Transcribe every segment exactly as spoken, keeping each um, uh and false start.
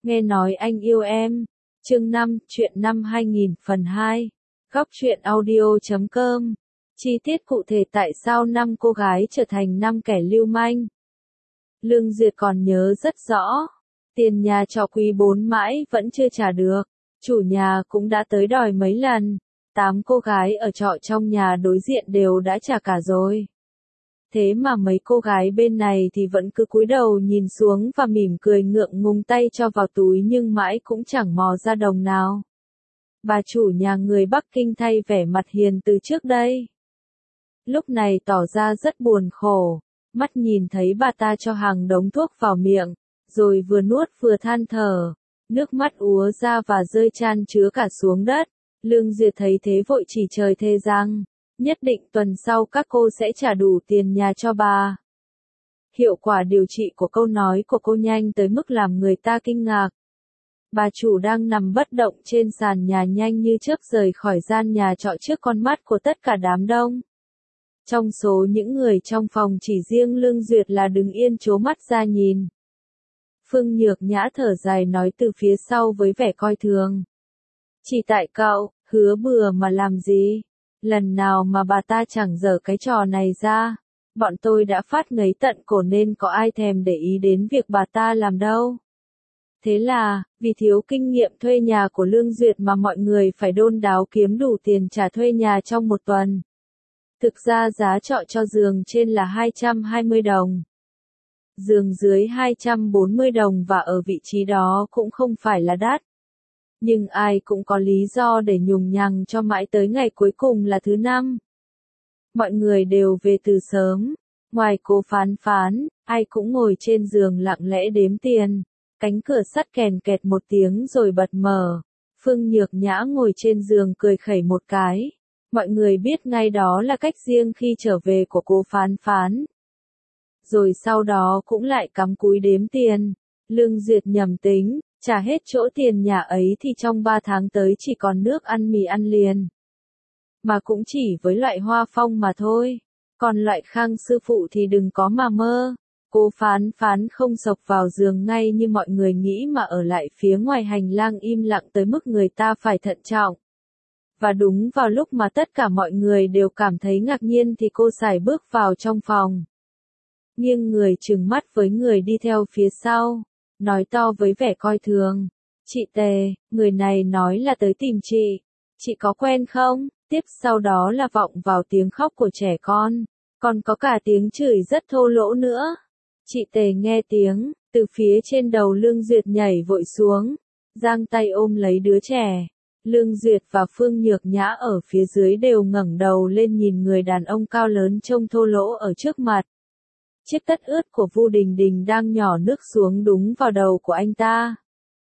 Nghe nói anh yêu em. Chương năm, truyện năm hai nghìn phần hai. Góc truyện audio chấm com. Chi tiết cụ thể tại sao năm cô gái trở thành năm kẻ lưu manh. Lương Duyệt còn nhớ rất rõ. Tiền nhà trọ quý bốn mãi vẫn chưa trả được. Chủ nhà cũng đã tới đòi mấy lần. Tám cô gái ở trọ trong nhà đối diện đều đã trả cả rồi. Thế mà mấy cô gái bên này thì vẫn cứ cúi đầu nhìn xuống và mỉm cười ngượng ngùng tay cho vào túi nhưng mãi cũng chẳng mò ra đồng nào. Bà chủ nhà người Bắc Kinh thay vẻ mặt hiền từ trước đây. Lúc này tỏ ra rất buồn khổ, mắt nhìn thấy bà ta cho hàng đống thuốc vào miệng, rồi vừa nuốt vừa than thở, nước mắt úa ra và rơi chan chứa cả xuống đất. Lương Duyệt thấy thế vội chỉ trời thề rằng, nhất định tuần sau các cô sẽ trả đủ tiền nhà cho bà. Hiệu quả điều trị của câu nói của cô nhanh tới mức làm người ta kinh ngạc. Bà chủ đang nằm bất động trên sàn nhà nhanh như chớp rời khỏi gian nhà trọ trước con mắt của tất cả đám đông. Trong số những người trong phòng chỉ riêng Lương Duyệt là đứng yên trố mắt ra nhìn. Phương Nhược Nhã thở dài nói từ phía sau với vẻ coi thường. Chỉ tại cậu, hứa bừa mà làm gì? Lần nào mà bà ta chẳng dở cái trò này ra, bọn tôi đã phát ngấy tận cổ nên có ai thèm để ý đến việc bà ta làm đâu. Thế là, vì thiếu kinh nghiệm thuê nhà của Lương Duyệt mà mọi người phải đôn đáo kiếm đủ tiền trả thuê nhà trong một tuần. Thực ra giá trọ cho giường trên là hai trăm hai mươi đồng. Giường dưới hai trăm bốn mươi đồng và ở vị trí đó cũng không phải là đắt. Nhưng ai cũng có lý do để nhùng nhằng cho mãi tới ngày cuối cùng là thứ năm. Mọi người đều về từ sớm. Ngoài cô Phán Phán, ai cũng ngồi trên giường lặng lẽ đếm tiền. Cánh cửa sắt kèn kẹt một tiếng rồi bật mở. Phương Nhược Nhã ngồi trên giường cười khẩy một cái. Mọi người biết ngay đó là cách riêng khi trở về của cô Phán Phán. Rồi sau đó cũng lại cắm cúi đếm tiền. Lương Duyệt nhầm tính. Trả hết chỗ tiền nhà ấy thì trong ba tháng tới chỉ còn nước ăn mì ăn liền. Mà cũng chỉ với loại Hoa Phong mà thôi. Còn loại Khang sư phụ thì đừng có mà mơ. Cô Phán Phán không sộc vào giường ngay như mọi người nghĩ mà ở lại phía ngoài hành lang im lặng tới mức người ta phải thận trọng. Và đúng vào lúc mà tất cả mọi người đều cảm thấy ngạc nhiên thì cô sải bước vào trong phòng. Nghiêng người trừng mắt với người đi theo phía sau. Nói to với vẻ coi thường. Chị Tề, người này nói là tới tìm chị. Chị có quen không? Tiếp sau đó là vọng vào tiếng khóc của trẻ con. Còn có cả tiếng chửi rất thô lỗ nữa. Chị Tề nghe tiếng, từ phía trên đầu Lương Duyệt nhảy vội xuống. Giang tay ôm lấy đứa trẻ. Lương Duyệt và Phương Nhược Nhã ở phía dưới đều ngẩng đầu lên nhìn người đàn ông cao lớn trông thô lỗ ở trước mặt. Chiếc tất ướt của Vu Đình Đình đang nhỏ nước xuống đúng vào đầu của anh ta.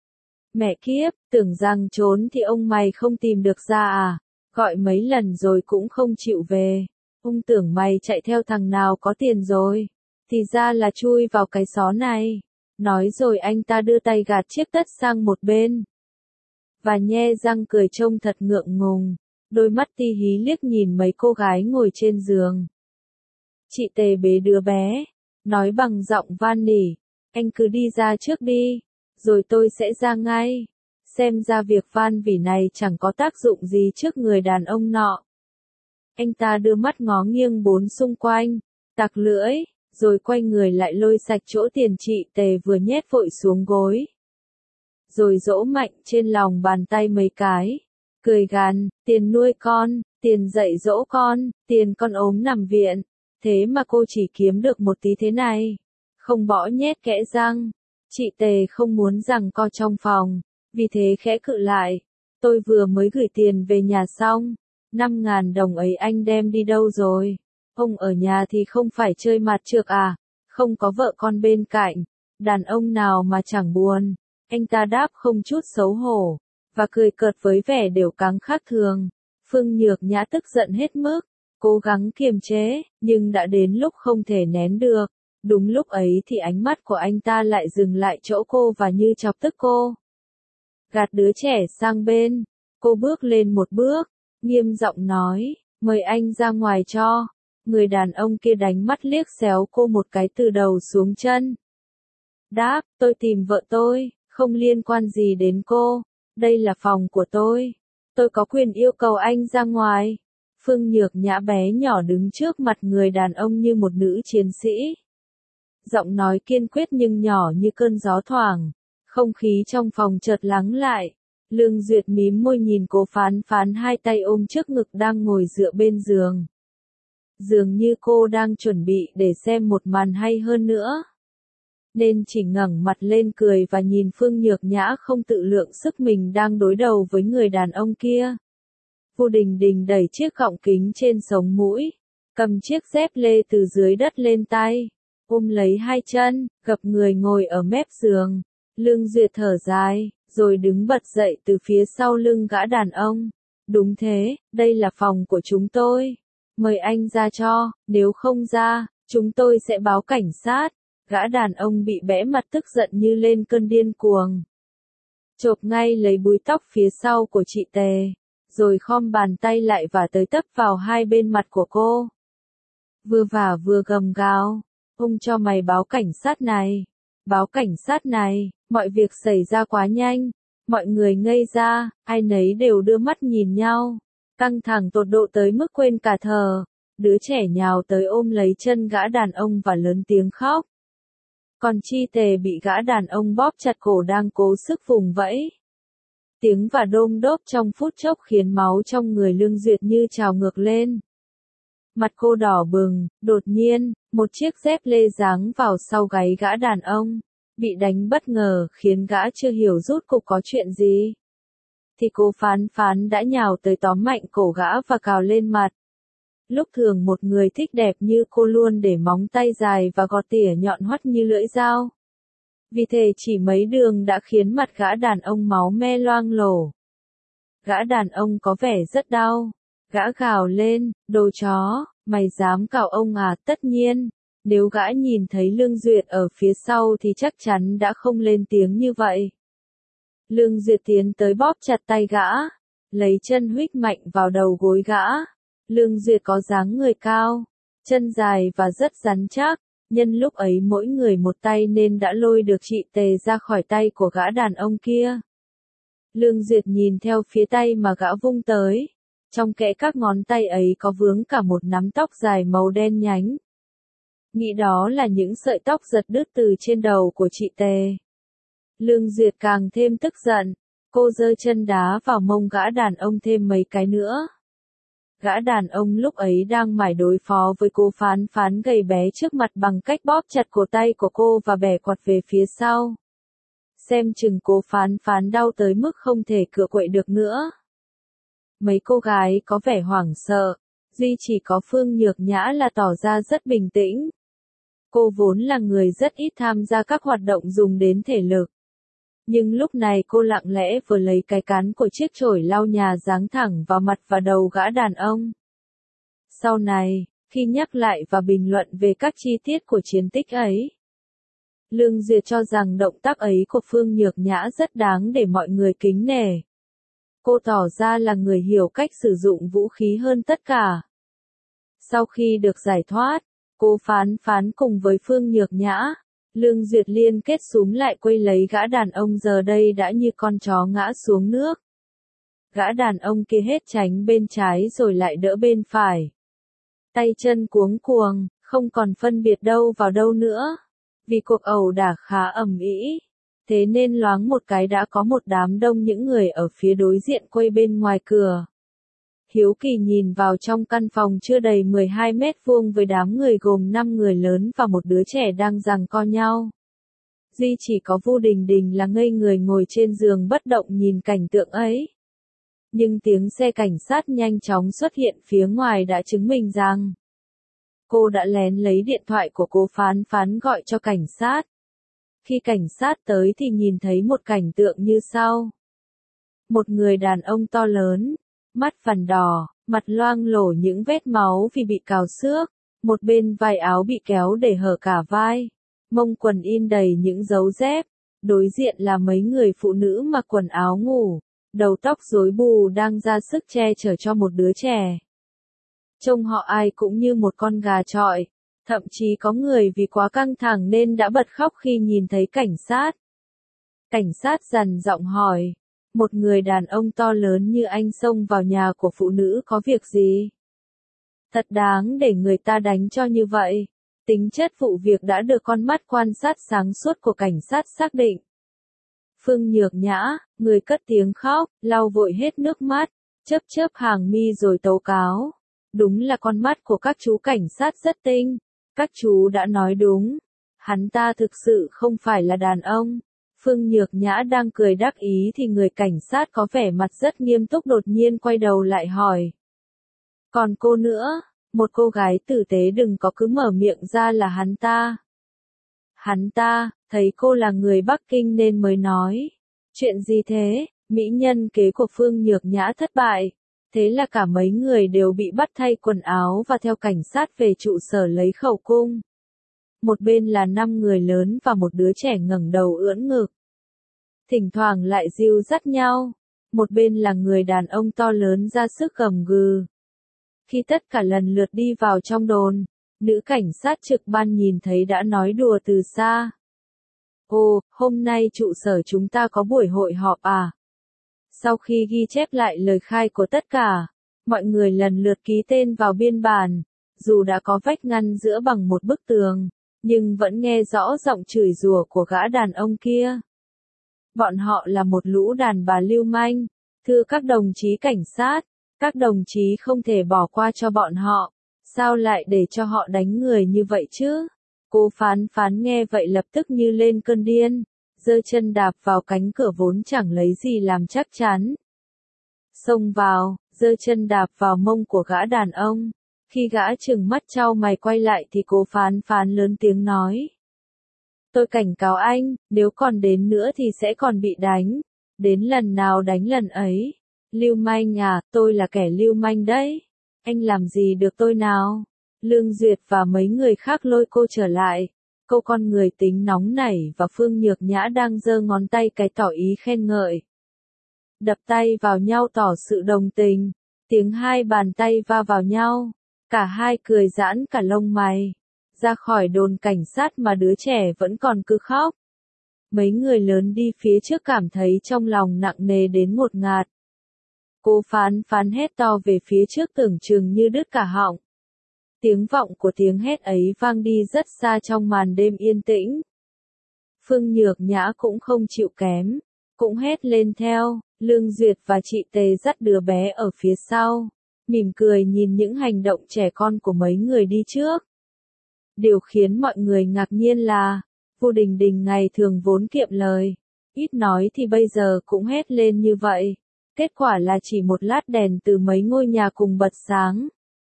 Mẹ kiếp, tưởng rằng trốn thì ông mày không tìm được ra à, gọi mấy lần rồi cũng không chịu về. Ông tưởng mày chạy theo thằng nào có tiền rồi, thì ra là chui vào cái xó này. Nói rồi anh ta đưa tay gạt chiếc tất sang một bên. Và nhe răng cười trông thật ngượng ngùng, đôi mắt ti hí liếc nhìn mấy cô gái ngồi trên giường. Chị Tề bế đứa bé. Nói bằng giọng van nỉ, anh cứ đi ra trước đi, rồi tôi sẽ ra ngay. Xem ra việc van vỉ này chẳng có tác dụng gì trước người đàn ông nọ. Anh ta đưa mắt ngó nghiêng bốn xung quanh, tặc lưỡi, rồi quay người lại lôi sạch chỗ tiền chị Tề vừa nhét vội xuống gối. Rồi dỗ mạnh trên lòng bàn tay mấy cái, cười gằn, tiền nuôi con, tiền dạy dỗ con, tiền con ốm nằm viện. Thế mà cô chỉ kiếm được một tí thế này. Không bỏ nhét kẽ răng. Chị Tề không muốn giằng co trong phòng. Vì thế khẽ cự lại. Tôi vừa mới gửi tiền về nhà xong. Năm ngàn đồng ấy anh đem đi đâu rồi? Ông ở nhà thì không phải chơi mặt trược à? Không có vợ con bên cạnh. Đàn ông nào mà chẳng buồn. Anh ta đáp không chút xấu hổ. Và cười cợt với vẻ đều cáng khác thường. Phương Nhược Nhã tức giận hết mức. Cố gắng kiềm chế, nhưng đã đến lúc không thể nén được. Đúng lúc ấy thì ánh mắt của anh ta lại dừng lại chỗ cô và như chọc tức cô. Gạt đứa trẻ sang bên, cô bước lên một bước, nghiêm giọng nói, mời anh ra ngoài cho. Người đàn ông kia đánh mắt liếc xéo cô một cái từ đầu xuống chân. Đáp, tôi tìm vợ tôi, Không liên quan gì đến cô. Đây là phòng của tôi. Tôi có quyền yêu cầu anh ra ngoài. Phương Nhược Nhã bé nhỏ đứng trước mặt người đàn ông như một nữ chiến sĩ. Giọng nói kiên quyết nhưng nhỏ như cơn gió thoảng. Không khí trong phòng chợt lắng lại. Lương Duyệt mím môi nhìn Cố Phán Phán hai tay ôm trước ngực đang ngồi dựa bên giường. Dường như cô đang chuẩn bị để xem một màn hay hơn nữa. Nên chỉ ngẩng mặt lên cười và nhìn Phương Nhược Nhã không tự lượng sức mình đang đối đầu với người đàn ông kia. Vu Đình Đình đẩy chiếc gọng kính trên sống mũi, cầm chiếc dép lê từ dưới đất lên tay, ôm lấy hai chân, gập người ngồi ở mép giường. Lương Duyệt thở dài, rồi đứng bật dậy từ phía sau lưng gã đàn ông. Đúng thế, đây là phòng của chúng tôi. Mời anh ra cho, nếu không ra, chúng tôi sẽ báo cảnh sát. Gã đàn ông bị bẽ mặt tức giận như lên cơn điên cuồng. Chộp ngay lấy búi tóc phía sau của chị Tề, rồi khom bàn tay lại và tới tấp vào hai bên mặt của cô. Vừa vả vừa gầm gào, ông cho mày báo cảnh sát này, báo cảnh sát này, mọi việc xảy ra quá nhanh, mọi người ngây ra, ai nấy đều đưa mắt nhìn nhau, căng thẳng tột độ tới mức quên cả thở, đứa trẻ nhào tới ôm lấy chân gã đàn ông và lớn tiếng khóc. Còn Chi Tề bị gã đàn ông bóp chặt cổ đang cố sức vùng vẫy. Tiếng và đôm đốp trong phút chốc khiến máu trong người Lương Duyệt như trào ngược lên. Mặt cô đỏ bừng, đột nhiên, một chiếc dép lê giáng vào sau gáy gã đàn ông, bị đánh bất ngờ khiến gã chưa hiểu rốt cuộc có chuyện gì. Thì Cố Phán Phán đã nhào tới tóm mạnh cổ gã và cào lên mặt. Lúc thường một người thích đẹp như cô luôn để móng tay dài và gọt tỉa nhọn hoắt như lưỡi dao. Vì thế chỉ mấy đường đã khiến mặt gã đàn ông máu me loang lổ. Gã đàn ông có vẻ rất đau. Gã gào lên, đồ chó, mày dám cào ông à? Tất nhiên, nếu gã nhìn thấy Lương Duyệt ở phía sau thì chắc chắn đã không lên tiếng như vậy. Lương Duyệt tiến tới bóp chặt tay gã, lấy chân huých mạnh vào đầu gối gã. Lương Duyệt có dáng người cao, chân dài và rất rắn chắc, nhân lúc ấy mỗi người một tay nên đã lôi được chị Tề ra khỏi tay của gã đàn ông kia. Lương Duyệt nhìn theo phía tay mà gã vung tới, trong kẽ các ngón tay ấy có vướng cả một nắm tóc dài màu đen nhánh. Nghĩ đó là những sợi tóc giật đứt từ trên đầu của chị Tề. Lương Duyệt càng thêm tức giận, cô giơ chân đá vào mông gã đàn ông thêm mấy cái nữa. Gã đàn ông lúc ấy đang mải đối phó với Cố Phán Phán gầy bé trước mặt bằng cách bóp chặt cổ tay của cô và bẻ quạt về phía sau. Xem chừng Cố Phán Phán đau tới mức không thể cựa quậy được nữa. Mấy cô gái có vẻ hoảng sợ, duy chỉ có Phương Nhược Nhã là tỏ ra rất bình tĩnh. Cô vốn là người rất ít tham gia các hoạt động dùng đến thể lực. Nhưng lúc này cô lặng lẽ vừa lấy cái cán của chiếc chổi lau nhà giáng thẳng vào mặt và đầu gã đàn ông. Sau này, khi nhắc lại và bình luận về các chi tiết của chiến tích ấy, Lương Duyệt cho rằng động tác ấy của Phương Nhược Nhã rất đáng để mọi người kính nể. Cô tỏ ra là người hiểu cách sử dụng vũ khí hơn tất cả. Sau khi được giải thoát, Cố Phán Phán cùng với Phương Nhược Nhã, Lương Duyệt liên kết súm lại quây lấy gã đàn ông giờ đây đã như con chó ngã xuống nước. Gã đàn ông kia hết tránh bên trái rồi lại đỡ bên phải. Tay chân cuống cuồng, không còn phân biệt đâu vào đâu nữa. Vì cuộc ẩu đả khá ầm ĩ, thế nên loáng một cái đã có một đám đông những người ở phía đối diện quây bên ngoài cửa. Hiếu kỳ nhìn vào trong căn phòng chưa đầy mười hai mét vuông với đám người gồm năm người lớn và một đứa trẻ đang giằng co nhau. Duy chỉ có Vu Đình Đình là ngây người ngồi trên giường bất động nhìn cảnh tượng ấy. Nhưng tiếng xe cảnh sát nhanh chóng xuất hiện phía ngoài đã chứng minh rằng cô đã lén lấy điện thoại của Cố Phán Phán gọi cho cảnh sát. Khi cảnh sát tới thì nhìn thấy một cảnh tượng như sau. Một người đàn ông to lớn, mắt vằn đỏ, mặt loang lổ những vết máu vì bị cào xước, một bên vai áo bị kéo để hở cả vai, mông quần in đầy những dấu dép, đối diện là mấy người phụ nữ mặc quần áo ngủ, đầu tóc rối bù đang ra sức che chở cho một đứa trẻ. Trông họ ai cũng như một con gà chọi, thậm chí có người vì quá căng thẳng nên đã bật khóc khi nhìn thấy cảnh sát. Cảnh sát dằn giọng hỏi. Một người đàn ông to lớn như anh xông vào nhà của phụ nữ có việc gì? Thật đáng để người ta đánh cho như vậy. Tính chất vụ việc đã được con mắt quan sát sáng suốt của cảnh sát xác định. Phương Nhược Nhã, người cất tiếng khóc, lau vội hết nước mắt, chớp chớp hàng mi rồi tố cáo. Đúng là con mắt của các chú cảnh sát rất tinh. Các chú đã nói đúng. Hắn ta thực sự không phải là đàn ông. Phương Nhược Nhã đang cười đắc ý thì người cảnh sát có vẻ mặt rất nghiêm túc đột nhiên quay đầu lại hỏi. Còn cô nữa, một cô gái tử tế đừng có cứ mở miệng ra là hắn ta. Hắn ta, thấy cô là người Bắc Kinh nên mới nói. Chuyện gì thế? Mỹ nhân kế của Phương Nhược Nhã thất bại. Thế là cả mấy người đều bị bắt thay quần áo và theo cảnh sát về trụ sở lấy khẩu cung. Một bên là năm người lớn và một đứa trẻ ngẩng đầu ưỡn ngực. Thỉnh thoảng lại dìu dắt nhau. Một bên là người đàn ông to lớn ra sức gầm gừ. Khi tất cả lần lượt đi vào trong đồn, nữ cảnh sát trực ban nhìn thấy đã nói đùa từ xa. Ồ, hôm nay trụ sở chúng ta có buổi hội họp à? Sau khi ghi chép lại lời khai của tất cả, mọi người lần lượt ký tên vào biên bản, dù đã có vách ngăn giữa bằng một bức tường, nhưng vẫn nghe rõ giọng chửi rủa của gã đàn ông kia. Bọn họ là một lũ đàn bà lưu manh, thưa các đồng chí cảnh sát, các đồng chí không thể bỏ qua cho bọn họ, sao lại để cho họ đánh người như vậy chứ? Cô phán phán nghe vậy lập tức như lên cơn điên, giơ chân đạp vào cánh cửa vốn chẳng lấy gì làm chắc chắn. Xông vào, giơ chân đạp vào mông của gã đàn ông. Khi gã trừng mắt trao mày quay lại thì cô phán phán lớn tiếng nói. Tôi cảnh cáo anh, nếu còn đến nữa thì sẽ còn bị đánh. Đến lần nào đánh lần ấy. Lưu manh à, tôi là kẻ lưu manh đấy. Anh làm gì được tôi nào? Lương Duyệt và mấy người khác lôi cô trở lại. Cô con người tính nóng nảy và Phương Nhược Nhã đang giơ ngón tay cái tỏ ý khen ngợi. Đập tay vào nhau tỏ sự đồng tình. Tiếng hai bàn tay va vào nhau. Cả hai cười giãn cả lông mày. Ra khỏi đồn cảnh sát mà đứa trẻ vẫn còn cứ khóc. Mấy người lớn đi phía trước cảm thấy trong lòng nặng nề đến ngột ngạt. Cô phán phán hét to về phía trước tưởng chừng như đứt cả họng. Tiếng vọng của tiếng hét ấy vang đi rất xa trong màn đêm yên tĩnh. Phương Nhược Nhã cũng không chịu kém, cũng hét lên theo, Lương Duyệt và chị Tề dắt đứa bé ở phía sau, mỉm cười nhìn những hành động trẻ con của mấy người đi trước. Điều khiến mọi người ngạc nhiên là, Vu Đình Đình ngày thường vốn kiệm lời, ít nói thì bây giờ cũng hét lên như vậy. Kết quả là chỉ một lát đèn từ mấy ngôi nhà cùng bật sáng.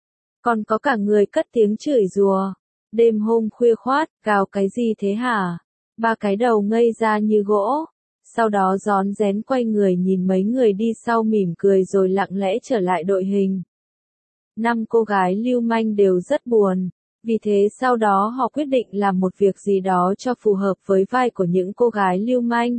Còn có cả người cất tiếng chửi rủa. Đêm hôm khuya khoát, gào cái gì thế hả? Ba cái đầu ngây ra như gỗ. Sau đó rón rén quay người nhìn mấy người đi sau mỉm cười rồi lặng lẽ trở lại đội hình. Năm cô gái lưu manh đều rất buồn. Vì thế sau đó họ quyết định làm một việc gì đó cho phù hợp với vai của những cô gái lưu manh.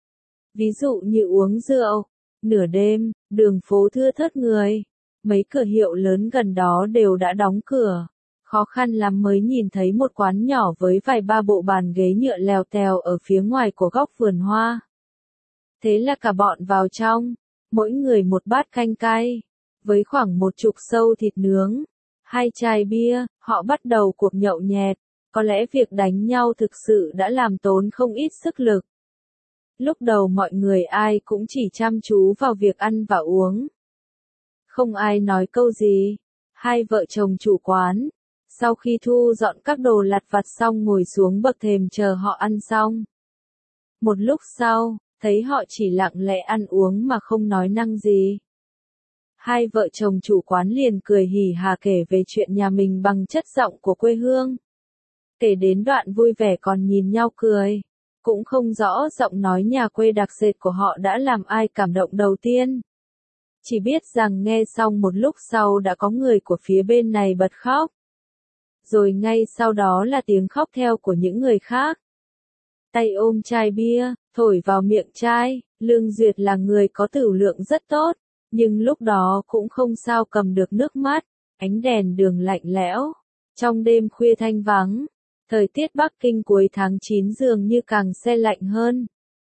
Ví dụ như uống rượu. Nửa đêm, đường phố thưa thớt người. Mấy cửa hiệu lớn gần đó đều đã đóng cửa. Khó khăn lắm mới nhìn thấy một quán nhỏ với vài ba bộ bàn ghế nhựa lèo tèo ở phía ngoài của góc vườn hoa. Thế là cả bọn vào trong, mỗi người một bát canh cay, với khoảng một chục sâu thịt nướng, hai chai bia, họ bắt đầu cuộc nhậu nhẹt. Có lẽ việc đánh nhau thực sự đã làm tốn không ít sức lực. Lúc đầu mọi người ai cũng chỉ chăm chú vào việc ăn và uống. Không ai nói câu gì. Hai vợ chồng chủ quán, sau khi thu dọn các đồ lặt vặt xong ngồi xuống bậc thềm chờ họ ăn xong. Một lúc sau, thấy họ chỉ lặng lẽ ăn uống mà không nói năng gì. Hai vợ chồng chủ quán liền cười hỉ hà kể về chuyện nhà mình bằng chất giọng của quê hương. Kể đến đoạn vui vẻ còn nhìn nhau cười. Cũng không rõ giọng nói nhà quê đặc sệt của họ đã làm ai cảm động đầu tiên. Chỉ biết rằng nghe xong một lúc sau đã có người của phía bên này bật khóc. Rồi ngay sau đó là tiếng khóc theo của những người khác. Tay ôm chai bia, thổi vào miệng chai, Lương Duyệt là người có tửu lượng rất tốt, nhưng lúc đó cũng không sao cầm được nước mắt, ánh đèn đường lạnh lẽo, trong đêm khuya thanh vắng. Thời tiết Bắc Kinh cuối tháng chín dường như càng se lạnh hơn.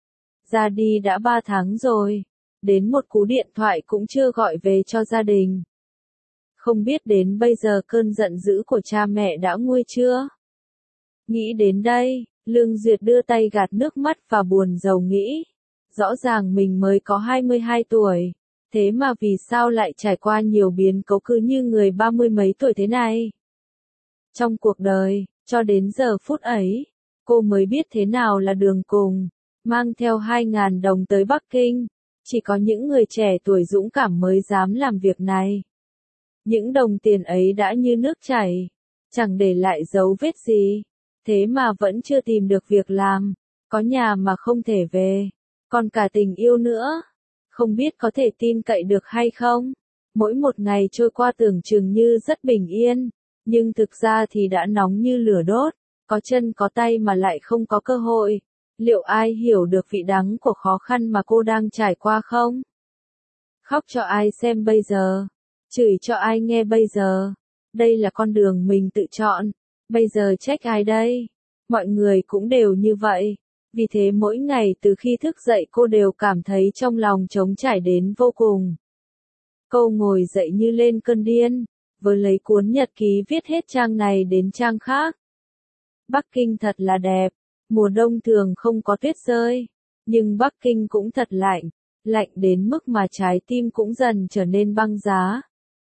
Ra đi đã ba tháng rồi, đến một cú điện thoại cũng chưa gọi về cho gia đình. Không biết đến bây giờ cơn giận dữ của cha mẹ đã nguôi chưa? Nghĩ đến đây, Lương Duyệt đưa tay gạt nước mắt và buồn rầu nghĩ. Rõ ràng mình mới có hai mươi hai tuổi, thế mà vì sao lại trải qua nhiều biến cố cứ như người ba mươi mấy tuổi thế này? Trong cuộc đời, cho đến giờ phút ấy, cô mới biết thế nào là đường cùng, mang theo hai ngàn đồng tới Bắc Kinh, chỉ có những người trẻ tuổi dũng cảm mới dám làm việc này. Những đồng tiền ấy đã như nước chảy, chẳng để lại dấu vết gì, thế mà vẫn chưa tìm được việc làm, có nhà mà không thể về, còn cả tình yêu nữa, không biết có thể tin cậy được hay không. Mỗi một ngày trôi qua tưởng chừng như rất bình yên, nhưng thực ra thì đã nóng như lửa đốt, có chân có tay mà lại không có cơ hội. Liệu ai hiểu được vị đắng của khó khăn mà cô đang trải qua không? Khóc cho ai xem bây giờ? Chửi cho ai nghe bây giờ? Đây là con đường mình tự chọn, bây giờ trách ai đây? Mọi người cũng đều như vậy. Vì thế mỗi ngày từ khi thức dậy cô đều cảm thấy trong lòng trống trải đến vô cùng. Cô ngồi dậy như lên cơn điên, vừa lấy cuốn nhật ký viết hết trang này đến trang khác. Bắc Kinh thật là đẹp, mùa đông thường không có tuyết rơi, nhưng Bắc Kinh cũng thật lạnh, lạnh đến mức mà trái tim cũng dần trở nên băng giá.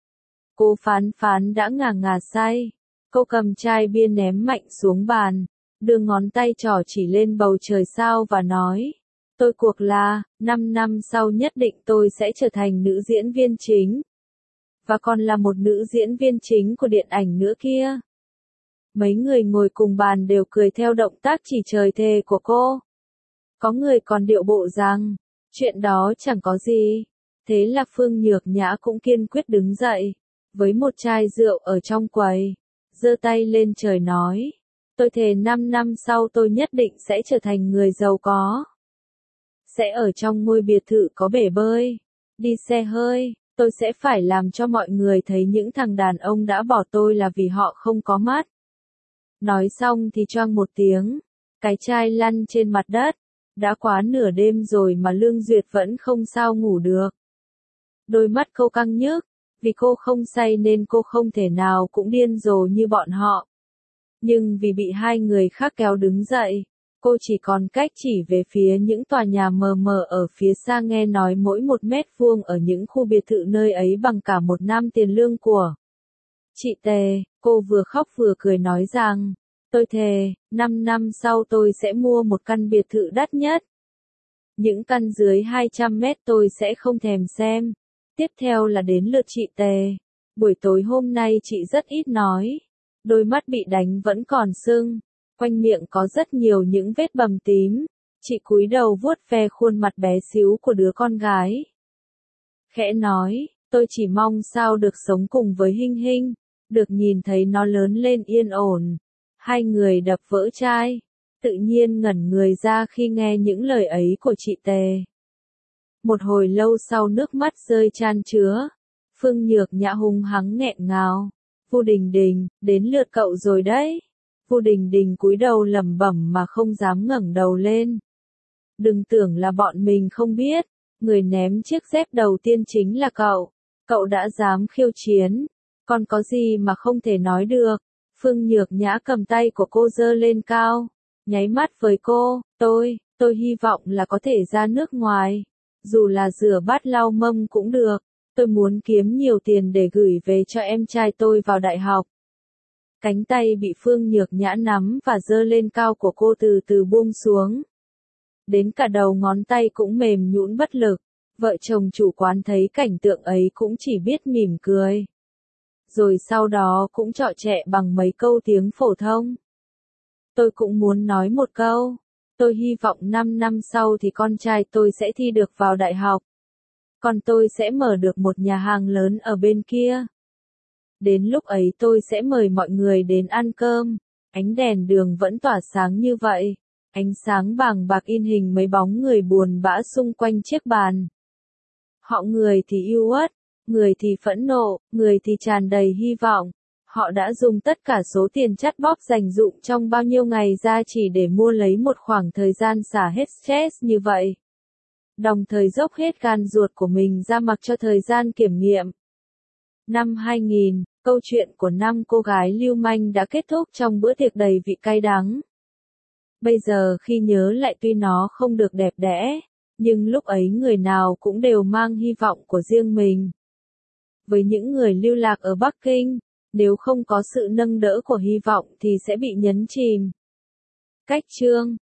Cô Phán Phán đã ngà ngà say, cô cầm chai bia ném mạnh xuống bàn, đưa ngón tay trỏ chỉ lên bầu trời sao và nói, tôi cuộc là, năm năm sau nhất định tôi sẽ trở thành nữ diễn viên chính. Và còn là một nữ diễn viên chính của điện ảnh nữa kia. Mấy người ngồi cùng bàn đều cười theo động tác chỉ trời thề của cô. Có người còn điệu bộ rằng, chuyện đó chẳng có gì. Thế là Phương Nhược Nhã cũng kiên quyết đứng dậy, với một chai rượu ở trong quầy, giơ tay lên trời nói, tôi thề năm năm sau tôi nhất định sẽ trở thành người giàu có. Sẽ ở trong ngôi biệt thự có bể bơi, đi xe hơi, tôi sẽ phải làm cho mọi người thấy những thằng đàn ông đã bỏ tôi là vì họ không có mắt. Nói xong thì choang một tiếng, cái chai lăn trên mặt đất, đã quá nửa đêm rồi mà Lương Duyệt vẫn không sao ngủ được. Đôi mắt cô căng nhức, vì cô không say nên cô không thể nào cũng điên rồ như bọn họ. Nhưng vì bị hai người khác kéo đứng dậy, cô chỉ còn cách chỉ về phía những tòa nhà mờ mờ ở phía xa nghe nói mỗi một mét vuông ở những khu biệt thự nơi ấy bằng cả một năm tiền lương của chị Tề. Cô vừa khóc vừa cười nói rằng, tôi thề, năm năm sau tôi sẽ mua một căn biệt thự đắt nhất. Những căn dưới hai trăm mét tôi sẽ không thèm xem. Tiếp theo là đến lượt chị Tề. Buổi tối hôm nay chị rất ít nói. Đôi mắt bị đánh vẫn còn sưng. Quanh miệng có rất nhiều những vết bầm tím. Chị cúi đầu vuốt ve khuôn mặt bé xíu của đứa con gái. Khẽ nói, tôi chỉ mong sao được sống cùng với Hinh Hinh, được nhìn thấy nó lớn lên yên ổn. Hai người đập vỡ chai, tự nhiên ngẩn người ra khi nghe những lời ấy của chị Tề. Một hồi lâu sau nước mắt rơi chan chứa, Phương Nhược Nhã hung hăng nghẹn ngào, Vu Đình Đình, đến lượt cậu rồi đấy. Vu Đình Đình cúi đầu lẩm bẩm mà không dám ngẩng đầu lên. Đừng tưởng là bọn mình không biết, người ném chiếc dép đầu tiên chính là cậu. Cậu đã dám khiêu chiến, còn có gì mà không thể nói được. Phương Nhược Nhã cầm tay của cô giơ lên cao, nháy mắt với cô, tôi, tôi hy vọng là có thể ra nước ngoài. Dù là rửa bát lau mâm cũng được, tôi muốn kiếm nhiều tiền để gửi về cho em trai tôi vào đại học. Cánh tay bị Phương Nhược Nhã nắm và giơ lên cao của cô từ từ buông xuống. Đến cả đầu ngón tay cũng mềm nhũn bất lực, vợ chồng chủ quán thấy cảnh tượng ấy cũng chỉ biết mỉm cười. Rồi sau đó cũng trọ trẹ bằng mấy câu tiếng phổ thông. Tôi cũng muốn nói một câu. Tôi hy vọng năm năm sau thì con trai tôi sẽ thi được vào đại học. Còn tôi sẽ mở được một nhà hàng lớn ở bên kia. Đến lúc ấy tôi sẽ mời mọi người đến ăn cơm. Ánh đèn đường vẫn tỏa sáng như vậy. Ánh sáng vàng bạc in hình mấy bóng người buồn bã xung quanh chiếc bàn. Họ người thì yêu uất, người thì phẫn nộ, người thì tràn đầy hy vọng. Họ đã dùng tất cả số tiền chắt bóp dành dụm trong bao nhiêu ngày ra chỉ để mua lấy một khoảng thời gian xả hết stress như vậy. đồng thời dốc hết gan ruột của mình ra mặc cho thời gian kiểm nghiệm. Năm hai nghìn, câu chuyện của năm cô gái lưu manh đã kết thúc trong bữa tiệc đầy vị cay đắng. Bây giờ khi nhớ lại tuy nó không được đẹp đẽ, nhưng lúc ấy người nào cũng đều mang hy vọng của riêng mình. Với những người lưu lạc ở Bắc Kinh, nếu không có sự nâng đỡ của hy vọng thì sẽ bị nhấn chìm. Cách chương